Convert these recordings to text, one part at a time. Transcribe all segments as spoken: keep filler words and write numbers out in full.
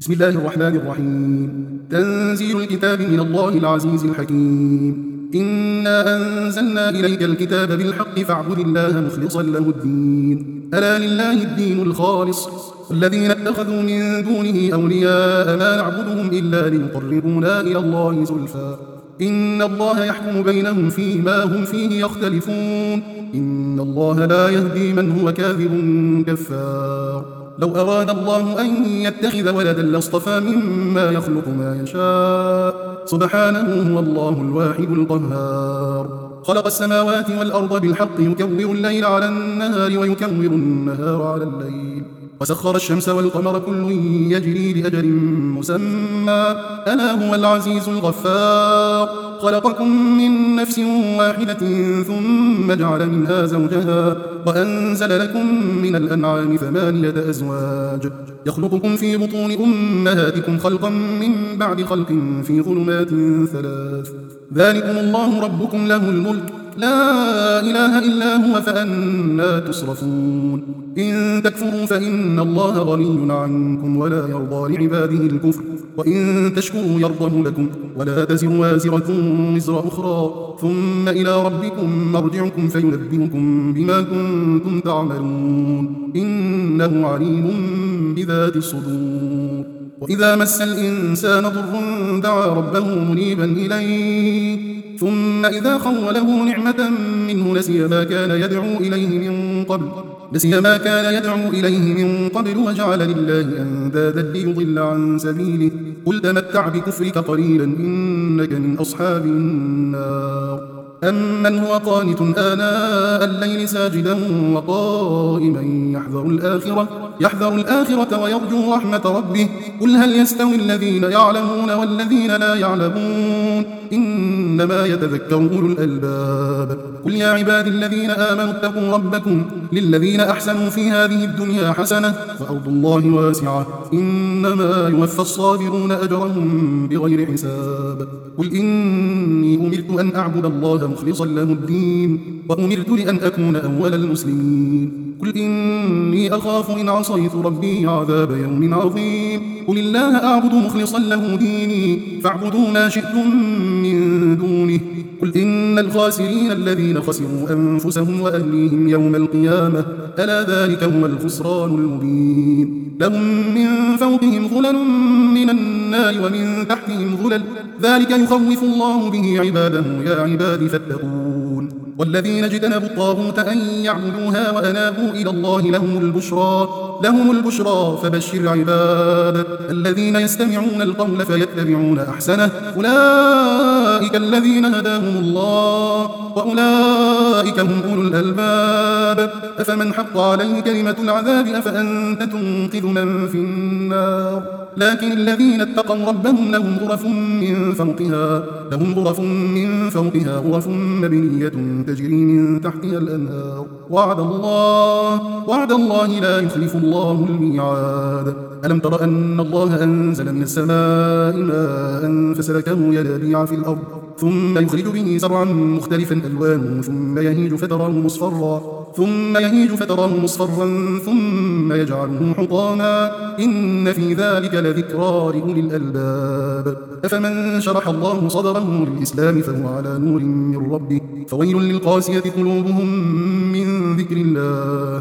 بسم الله الرحمن الرحيم. تنزيل الكتاب من الله العزيز الحكيم. إنا أنزلنا إليك الكتاب بالحق فاعبد الله مخلصا له الدين، ألا لله الدين الخالص. والذين اتخذوا من دونه أولياء ما نعبدهم إلا ليقربونا إلى الله زلفى إن الله يحكم بينهم فيما هم فيه يختلفون، إن الله لا يهدي من هو كاذب كفار. لو أراد الله أن يتخذ ولدا لاصطفى مما يخلق ما يشاء، سبحانه هو الله الواحد القهار. خلق السماوات والأرض بالحق يكور الليل على النهار ويكور النهار على الليل، وسخر الشمس والقمر كل يجري لأجل مسمى، ألا هو العزيز الغفار. خلقكم من نفس واحدة ثم جعل منها زوجها وأنزل لكم من الأنعام ثمانية أزواج يخلقكم في بطون أمهاتكم خلقا من بعد خلق في ظلمات ثلاث، ذلكم الله ربكم له الملك لا إله إلا هو فأنا تصرفون. إن تكفروا فإن الله غني عنكم ولا يرضى لعباده الكفر، وإن تشكروا يرضه لكم ولا تزر وازرة وزر أخرى، ثم إلى ربكم مرجعكم فينبئكم بما كنتم تعملون، إنه عليم بذات الصدور. وإذا مس الإنسان ضر دعا ربه منيبا إليه، ثم إذا خوله نعمة منه نسي ما كان يدعو إليه من قبل نسي ما كان يدعو إليه من قبل وجعل لله أندادا ليضل عن سبيله، قل تمتع بكفرك قليلا إنك من أصحاب النار. أمن هو قانت آناء الليل ساجدا وقائما يحذر الآخرة يحذر الآخرة ويرجو رحمة ربه، قل هل يستوي الذين يعلمون والذين لا يعلمون، إنما يتذكر أولو الألباب. قل يا عبادي الذين آمنوا اتقوا ربكم للذين أحسنوا في هذه الدنيا حسنة وأرض الله واسعة إنما يوفى الصابرون أجرهم بغير حساب. قل إني أمرت أن أعبد الله مخلصا له الدين وأمرت لأن أكون أول المسلمين. قل إني أخاف إن عصيت ربي عذاب يوم عظيم. قل الله أعبد مخلصا له ديني فاعبدوا ما شئتم من دونه. قل إن الخاسرين الذين خسروا أنفسهم وأهليهم يوم القيامة، ألا ذلك هو الخسران المبين. لهم من فوقهم ظلل من النار ومن تحتهم ظلل، ذلك يخوف الله به عباده يا عباد فاتقون. والذين اجتنبوا الطاغوت أن يعبدوها وأنابوا إلى الله لهم البشرى لهم البشرى فبشر عباد الذين يستمعون القول فيتبعون أحسنه، أولئك الذين هداهم الله وأولئك هم أولو الألباب. أفمن حق عليه كلمة العذاب أفأنت تنقذ من في النار، لكن الذين اتقوا ربهم لهم غرف من فوقها لهم غرف من فوقها غرف مبنية تجري من تحتها الأنهار، وعد الله وعد الله لا يخلف الله الميعاد. ألم تر أن الله أنزل من السماء ماء فسلكه ينابيع في الأرض ثم يخرج به زرعا مختلفا ألوانه ثم يهيج فتراه مصفرا ثم يهيج فتراه مصفرا ثم يجعله حطاما، إن في ذلك لذكرى لأولي الألباب. أفمن شرح الله صدره للإسلام فهو على نور من ربه، فويل للقاسية قلوبهم من ذكر الله،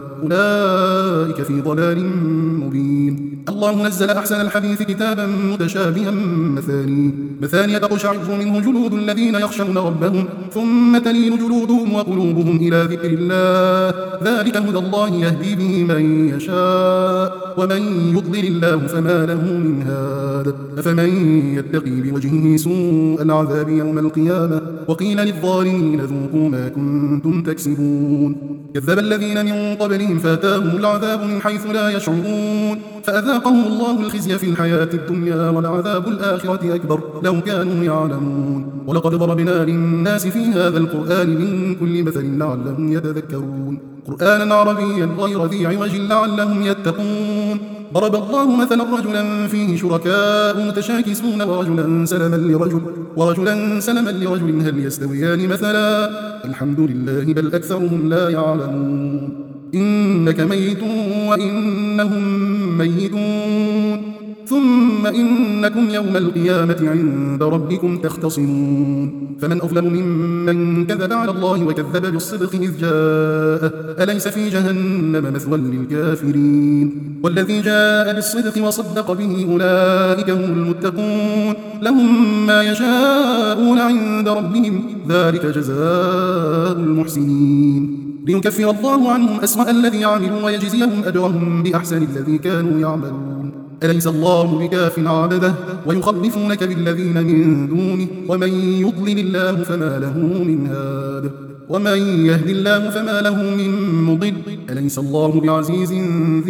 أولئك في ضلال مبين. الله نزل أحسن الحديث كتابا متشابها مثاني مثانية تقشعر منه جلود الذين يخشون ربهم ثم تلين جلودهم وقلوبهم إلى ذكر الله، ذلك هدى الله يهدي به من يشاء ومن يضلل الله فما له من هاد. أفمن يتقي بوجهه سوء العذاب يوم القيامة وقيل للظالمين ذوقوا ما كنتم تكسبون. كذب الذين من قبلهم فاتاهم العذاب من حيث لا يشعرون فأذاقهم الله الخزي في الحياة الدنيا ولعذاب الآخرة أكبر لو كانوا يعلمون. ولقد ضربنا للناس في هذا القرآن من كل مثل لعلهم يتذكرون، قرآنا عربيا غير ذي عوج لعلهم يتقون. ضرب الله مثلا رجلا فيه شركاء متشاكسون ورجلا سلما لرجل ورجلا سلما لرجل هل يستويان مثلا الحمد لله بل أكثرهم لا يعلمون. إنك ميت وإنهم ميتون ثم إنكم يوم القيامة عند ربكم تختصمون فمن أظلم ممن كذب على الله وكذب بالصدق إذ جاءه أليس في جهنم مثوى للكافرين والذي جاء بالصدق وصدق به أولئك هم المتقون لهم ما يشاءون عند ربهم ذلك جزاء المحسنين ليكفر الله عنهم أسوأ الذي عملوا ويجزيهم أجرهم بأحسن الذي كانوا يعملون أليس الله بكاف عبده ويخلفونك بالذين من دونه ومن يضلل الله فما له من هاد ومن يهد الله فما له من مضل أليس الله بعزيز ذي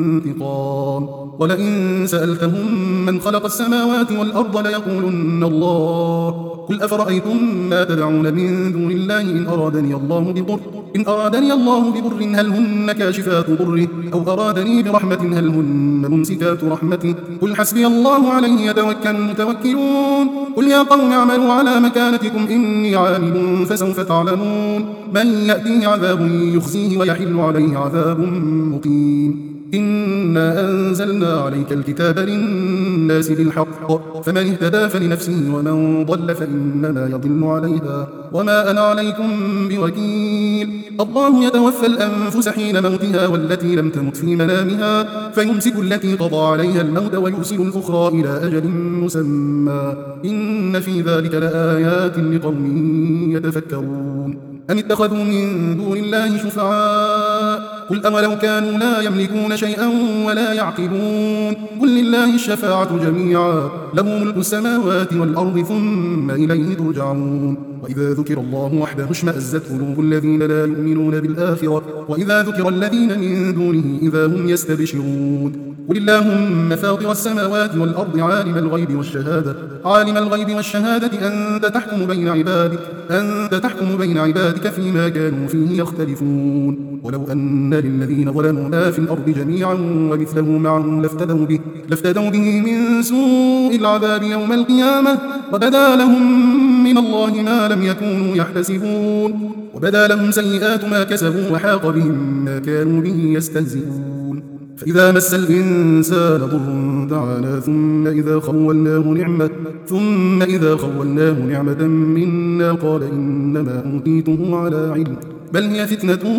انتقام ولئن سألتهم من خلق السماوات والأرض ليقولن الله قل أفرأيتم ما تدعون من دون الله إن أرادني الله بضر إن أرادني الله بضر هل هن كاشفات ضره أو أرادني برحمة هل هن ممسكات رحمته قل حسبي الله عليه يتوكل المتوكلون قل يا قوم اعملوا على مكانتكم إني عامل فسوف تعلمون من يأتيه عذاب يخزيه ويحل عليه عذاب مقيم إنا أنزلنا عليك الكتاب للناس بالحق فمن اهتدى فلنفسه ومن ضل فإنما يضل عليها وما أنا عليكم بوكيل الله يتوفى الأنفس حين موتها والتي لم تمت في منامها فيمسك التي قضى عليها الموت ويرسل الأخرى إلى أجل مسمى إن في ذلك لآيات لقوم يتفكرون أم اتخذوا من دون الله شفعاء قل أولو كانوا لا يملكون شيئا ولا يعقلون قل لله الشفاعة جميعا له ملك السماوات والأرض ثم إليه ترجعون وإذا ذكر الله وحده اشمأزت قلوب الذين لا يؤمنون بالآخرة وإذا ذكر الذين من دونه إذا هم يستبشرون قل اللهم فاطر السماوات والأرض عالم الغيب والشهادة عالم الغيب والشهادة أنت تحكم بين عبادك أنت تحكم بين عبادك فيما كانوا فيه يختلفون ولو أن للذين ظلموا ما في الأرض جميعا ومثله معه لافتدوا به لافتدوا به من سوء العذاب يوم القيامة وبدا لهم من الله ما لم يكونوا يحتسبون وبدا لهم سيئات ما كسبوا وحاق بهم ما كانوا به يستهزئون فإذا مس الإنسان ضر دعانا ثم إذا خولناه نعمة ثم إذا خولناه نعمة منا قال إنما أوتيته على علم بل هي فتنة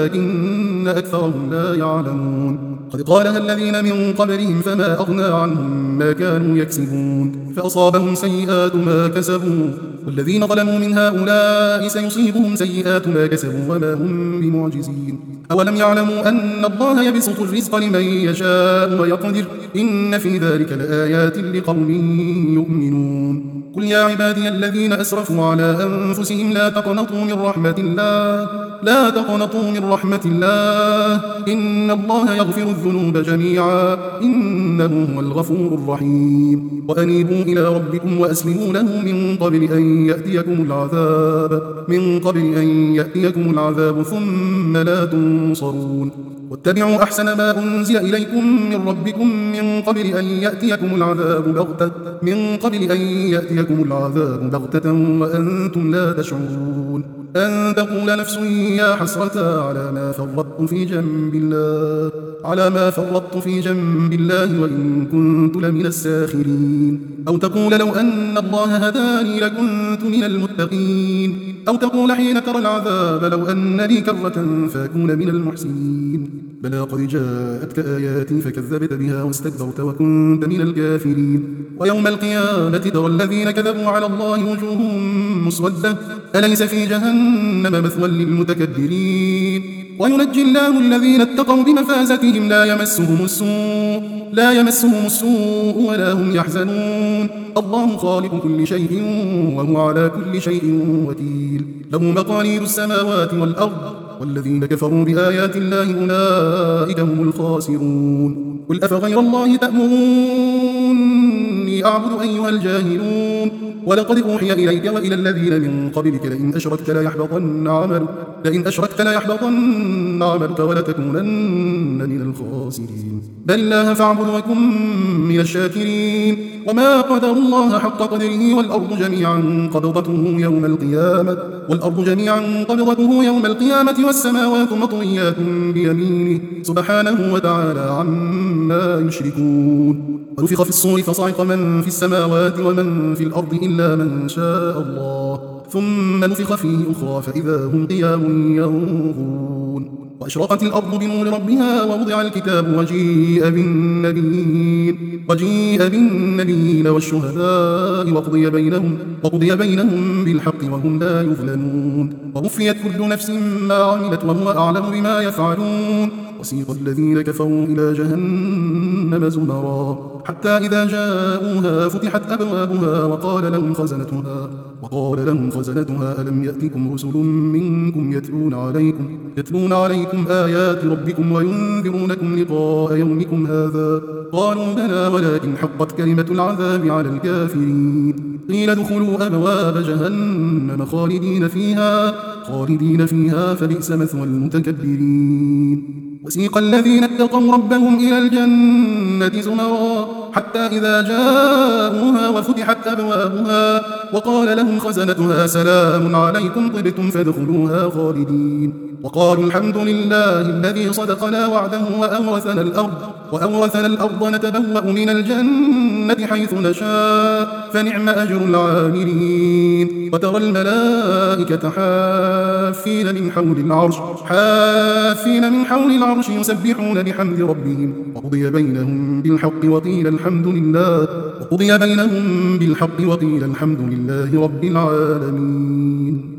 ولكن أكثرهم لا يعلمون قد قالها الذين من قبلهم فما أغنى عنهم ما كانوا يكسبون فأصابهم سيئات ما كسبوا والذين ظلموا من هؤلاء سيصيبهم سيئات ما كسبوا وما هم بمعجزين أولم يعلموا أن الله يبسط الرزق لمن يشاء ويقدر إن في ذلك لآيات لقوم يؤمنون قل يا عبادي الذين أسرفوا على أنفسهم لا تقنطوا من رحمة الله لا تقنطوا من رحمة الله إن الله يغفر الذنوب جميعا إنه هو الغفور الرحيم وأنيبوا إلى ربكم وأسلموا له من قبل أن يأتيكم العذاب من قبل أن يأتيكم العذاب ثم لا تنصرون واتبعوا أحسن ما أنزل إليكم من ربكم من قبل أن يأتيكم العذاب بغتة من قبل أن يأتيكم العذاب بغتة وأنتم لا تشعرون أن تقول نفس يا حسرة على ما فرطت في جنب الله على ما فرطت في جنب الله وإن كنت لمن الساخرين أو تقول لو أن الله هداني لكنت من المتقين أو تقول حين ترى العذاب لو أن لي كرة فأكون من المحسنين بلى قد جاءتك آياتي فكذبت بها واستكبرت وكنت من الكافرين ويوم القيامة ترى الذين كذبوا على الله وجوههم مسودة أليس في جهنم مثوى للمتكبرين وينجي الله الذين اتقوا بمفازتهم لا يمسهم السوء لا يمسهم السوء ولا هم يحزنون الله خالق كل شيء وهو على كل شيء وكيل له مقاليد السماوات والأرض والذين كفروا بآيات الله أولئك هم الخاسرون قل أفغير الله تأمروني أعبد أيها الجاهلون ولقد أوحي إليك وإلى الذين من قبلك لئن أشركت ليحبطن عملك لئن أشركت ليحبطن عملك ولتكونن من الخاسرين بل الله فاعبد وكن من الشاكرين وما قدر الله حق قدره والأرض جميعا قبضته يوم القيامة والأرض جميعا قبضته يوم القيامة والسماوات مطويات بيمينه سبحانه وتعالى عما يشركون. ونفخ في الصور فصعق من في السماوات ومن في الأرض إلا من شاء الله ثم نفخ فيه أخرى فإذا هم قيام ينظرون. وأشرقت الأرض بنور ربها ووضع الكتاب وجيء بالنبيين وجيء بالنبيين والشهداء وقضي بينهم وقضي بينهم بالحق وهم لا يظلمون. ووفيت كل نفس ما عملت وهو أعلم بما يفعلون. وسيق الذين كفروا إلى جهنم زمرا حتى إذا جاءوها فتحت أبوابها وقال لهم خزنتها وقال لهم خزنتها ألم يأتكم رسل منكم يتلون عليكم يتلون عليكم آيات ربكم وينذرونكم لقاء يومكم هذا قالوا بلى ولكن حقت كلمة العذاب على الكافرين. قيل ادخلوا أبواب جهنم خالدين فيها خالدين فيها فبئس مثوى المتكبرين. وسيق الذين اتقوا ربهم إلى الجنة زمرا حتى إذا جاءوها وفتحت أبوابها وقال لهم خزنتها سلام عليكم طبتم فادخلوها خالدين. وقالوا الحمد لله الذي صدقنا وعده وأورثنا الأرض وأورثنا الأرض نتبوأ من الجنة حيث نشاء فنعم أجر العاملين. وترى الملائكة حافين من حول العرش حافين من حول العرش يسبحون بحمد ربهم وقضي بينهم بالحق وقيل الحمد لله وقضي بينهم بالحق وقيل الحمد لله رب العالمين.